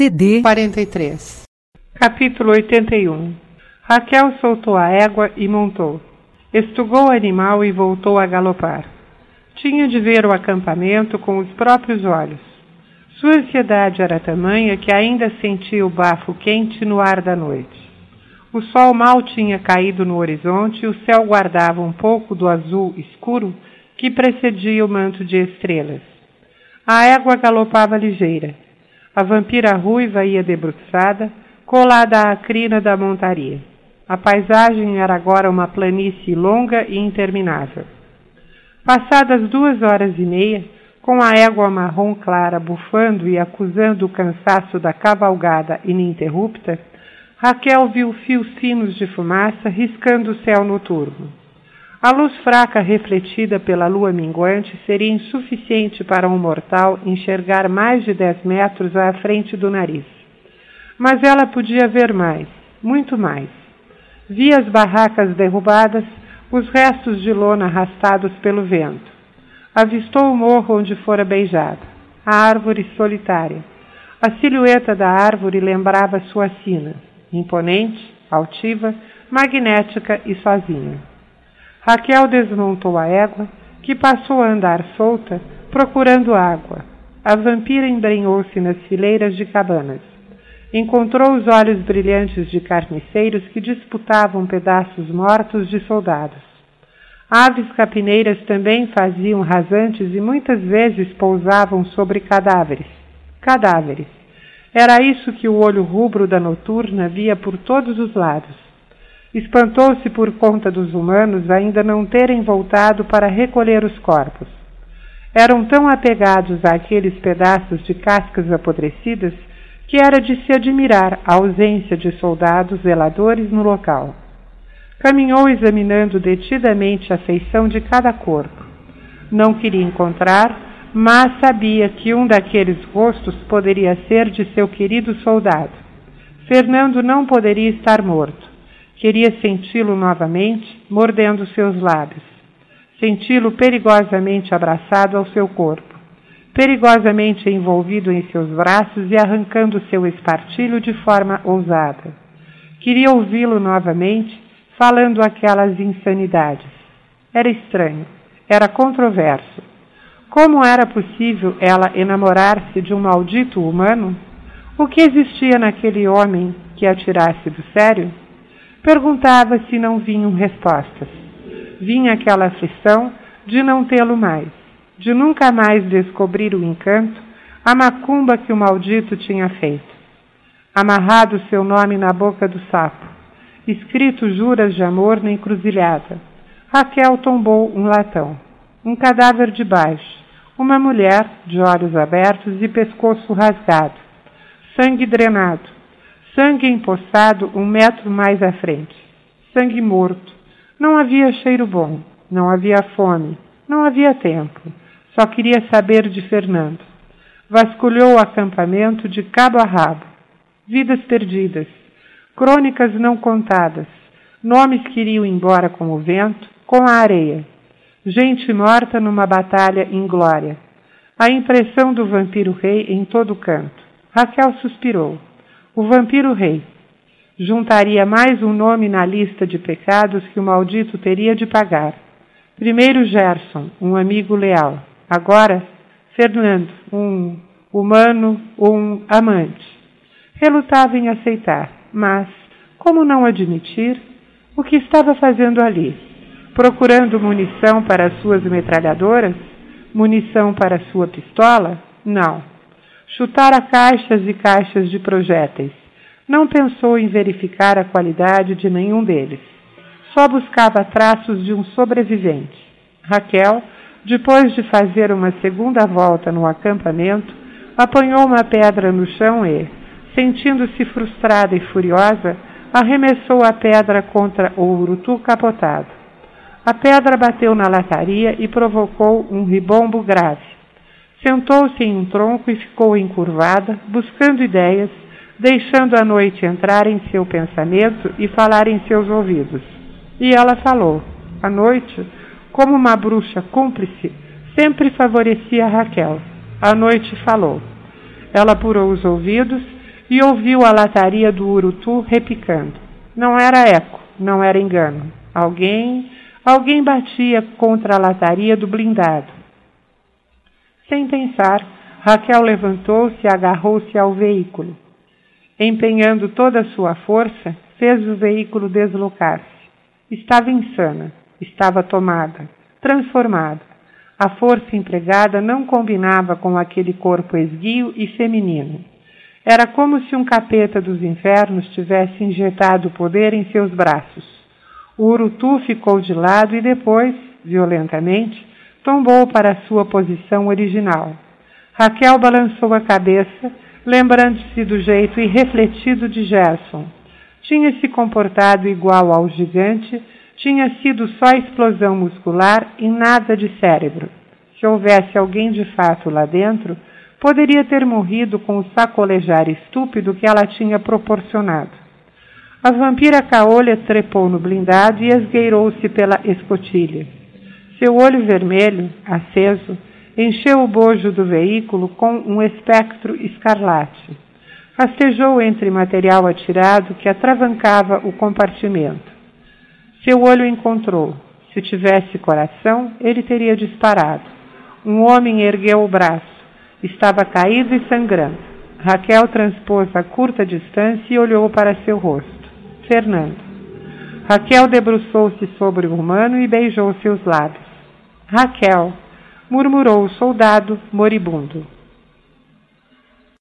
CD 43. Capítulo 81. Raquel soltou a égua e montou. Estugou o animal e voltou a galopar. Tinha de ver o acampamento com os próprios olhos. Sua ansiedade era tamanha que ainda sentia o bafo quente no ar da noite. O sol mal tinha caído no horizonte e o céu guardava um pouco do azul escuro que precedia o manto de estrelas. A égua galopava ligeira. A vampira ruiva ia debruçada, colada à crina da montaria. A paisagem era agora uma planície longa e interminável. Passadas 2h30, com a égua marrom clara bufando e acusando o cansaço da cavalgada ininterrupta, Raquel viu fios finos de fumaça riscando o céu noturno. A luz fraca refletida pela lua minguante seria insuficiente para um mortal enxergar mais de 10 metros à frente do nariz. Mas ela podia ver mais, muito mais. Via as barracas derrubadas, os restos de lona arrastados pelo vento. Avistou o morro onde fora beijada, a árvore solitária. A silhueta da árvore lembrava sua sina, imponente, altiva, magnética e sozinha. Raquel desmontou a égua, que passou a andar solta, procurando água. A vampira embrenhou-se nas fileiras de cabanas. Encontrou os olhos brilhantes de carniceiros que disputavam pedaços mortos de soldados. Aves capineiras também faziam rasantes e muitas vezes pousavam sobre cadáveres. Cadáveres. Era isso que o olho rubro da noturna via por todos os lados. Espantou-se por conta dos humanos ainda não terem voltado para recolher os corpos. Eram tão apegados àqueles pedaços de cascas apodrecidas que era de se admirar a ausência de soldados zeladores no local. Caminhou examinando detidamente a feição de cada corpo. Não queria encontrar, mas sabia que um daqueles rostos poderia ser de seu querido soldado. Fernando não poderia estar morto. Queria senti-lo novamente, mordendo seus lábios. Senti-lo perigosamente abraçado ao seu corpo, perigosamente envolvido em seus braços e arrancando seu espartilho de forma ousada. Queria ouvi-lo novamente, falando aquelas insanidades. Era estranho, era controverso. Como era possível ela enamorar-se de um maldito humano? O que existia naquele homem que a tirasse do sério? Perguntava se não vinham respostas. Vinha aquela aflição de não tê-lo mais, de nunca mais descobrir o encanto, a macumba que o maldito tinha feito. Amarrado seu nome na boca do sapo, escrito juras de amor na encruzilhada, Raquel tombou um latão, um cadáver de baixo, uma mulher de olhos abertos e pescoço rasgado, sangue drenado, sangue empoçado 1 metro mais à frente. Sangue morto. Não havia cheiro bom. Não havia fome. Não havia tempo. Só queria saber de Fernando. Vasculhou o acampamento de cabo a rabo. Vidas perdidas. Crônicas não contadas. Nomes que iriam embora com o vento, com a areia. Gente morta numa batalha inglória. A impressão do vampiro rei em todo canto. Raquel suspirou. O vampiro rei. Juntaria mais um nome na lista de pecados que o maldito teria de pagar. Primeiro Gerson, um amigo leal. Agora, Fernando, um humano, um amante. Relutava em aceitar, mas, como não admitir, o que estava fazendo ali? Procurando munição para as suas metralhadoras? Munição para a sua pistola? Não. Chutara caixas e caixas de projéteis. Não pensou em verificar a qualidade de nenhum deles. Só buscava traços de um sobrevivente. Raquel, depois de fazer uma segunda volta no acampamento, apanhou uma pedra no chão e, sentindo-se frustrada e furiosa, arremessou a pedra contra o urutu capotado. A pedra bateu na lataria e provocou um ribombo grave. Sentou-se em um tronco e ficou encurvada, buscando ideias, deixando a noite entrar em seu pensamento e falar em seus ouvidos. E ela falou. A noite, como uma bruxa cúmplice, sempre favorecia Raquel. A noite falou. Ela apurou os ouvidos e ouviu a lataria do urutu repicando. Não era eco, não era engano. Alguém batia contra a lataria do blindado. Sem pensar, Raquel levantou-se e agarrou-se ao veículo. Empenhando toda a sua força, fez o veículo deslocar-se. Estava insana, estava tomada, transformada. A força empregada não combinava com aquele corpo esguio e feminino. Era como se um capeta dos infernos tivesse injetado poder em seus braços. O urutu ficou de lado e depois, violentamente, tombou para sua posição original. Raquel balançou a cabeça, lembrando-se do jeito irrefletido de Gerson. Tinha se comportado igual ao gigante, tinha sido só explosão muscular e nada de cérebro. Se houvesse alguém de fato lá dentro, poderia ter morrido com o sacolejar estúpido que ela tinha proporcionado. A vampira caolha trepou no blindado e esgueirou-se pela escotilha. Seu olho vermelho, aceso, encheu o bojo do veículo com um espectro escarlate. Rastejou entre material atirado que atravancava o compartimento. Seu olho encontrou. Se tivesse coração, ele teria disparado. Um homem ergueu o braço. Estava caído e sangrando. Raquel transpôs a curta distância e olhou para seu rosto. Fernando. Raquel debruçou-se sobre o humano e beijou seus lábios. Raquel, murmurou o soldado moribundo.